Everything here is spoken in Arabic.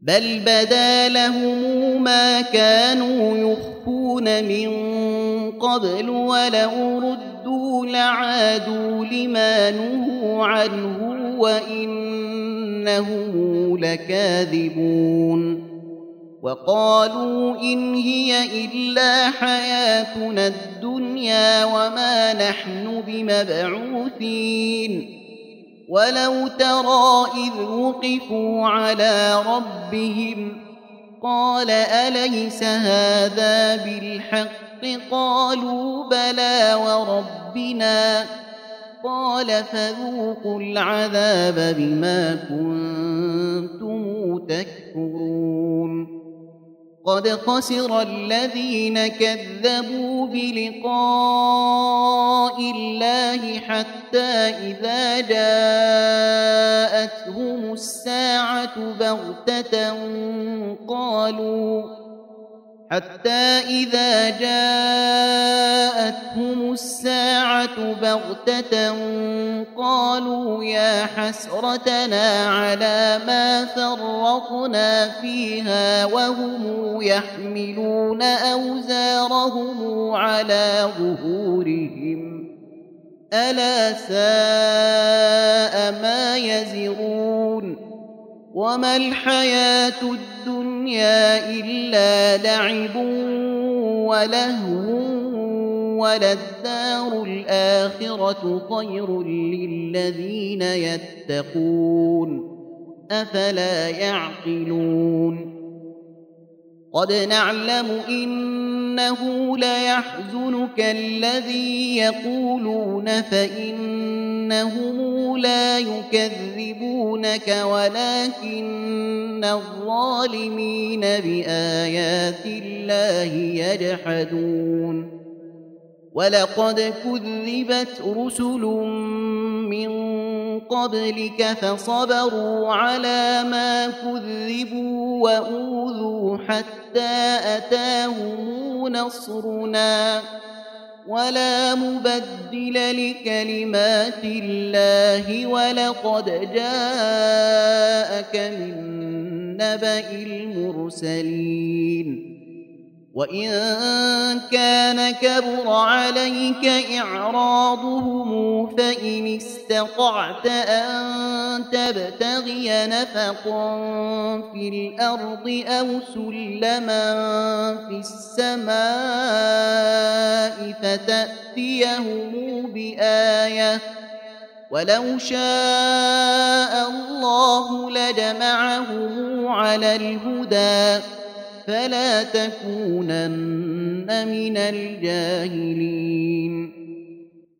بل بدا لهم ما كانوا يخفون من قبل ولو ردوا لعادوا لما نهوا عنه وإنهم لكاذبون وقالوا إن هي إلا حياتنا الدنيا وما نحن بمبعوثين ولو ترى إذ وقفوا على ربهم قال أليس هذا بالحق قالوا بلى وربنا قال فذوقوا العذاب بما كنتم تكفرون قد خسر الذين كذبوا بلقاء الله حتى إذا جاءتهم الساعة بغتة قالوا يا حسرتنا على ما فرطنا فيها وهم يحملون أوزارهم على ظهورهم ألا ساء ما يزرون وما الحياة الدنيا إلا لعب ولهو وللدار الآخرة خير للذين يتقون أفلا يعقلون قد نعلم إنه ليحزنك الذي يقولون فإنهم لا يكذبونك ولكن الظالمين بآيات الله يجحدون ولقد كذبت رسل من قبلك فصبروا على ما كذبوا وأوذوا حتى أتاهم نصرنا ولا مبدل لكلمات الله ولقد جاءك من نبأ المرسلين وإن كان كبر عليك إعراضهم فإن استطعت أن تبتغي نفقا في الأرض أو سلما في السماء فتأتيهم بآية ولو شاء الله لجمعهم على الهدى فلا تكونن من الجاهلين